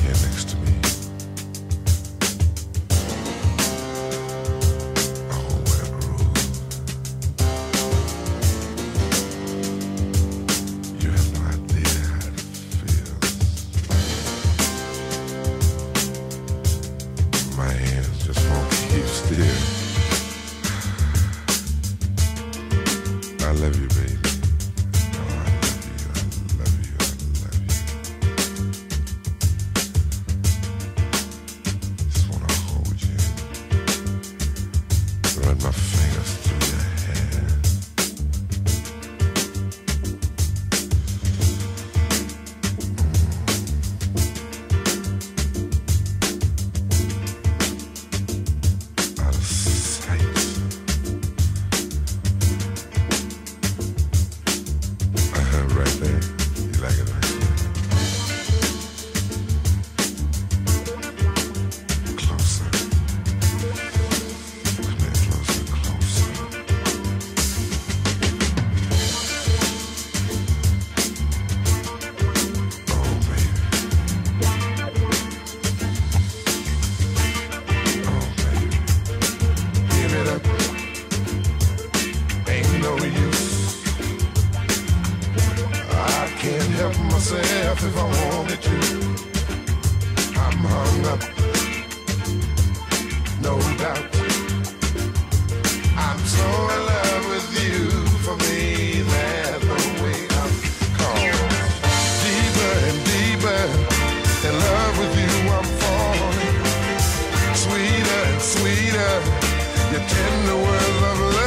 here next to me. Oh, what a groove. You have no idea how it feels. My hands just won't keep still. I love you, baby. Oh, I love you, I love you, I love you. Just wanna hold you. Run my fingers through your hair. Out of sight. Right there. You like it, right? Closer. Come here, closer, closer. Oh, baby. Oh, baby. Give it up. Ain't no use. I can't help myself if I wanted to. I'm hung up, no doubt. I'm so in love with you. For me, there's no way I'm caught. Deeper and deeper in love with you, I'm falling. Sweeter and sweeter, your tender words of love.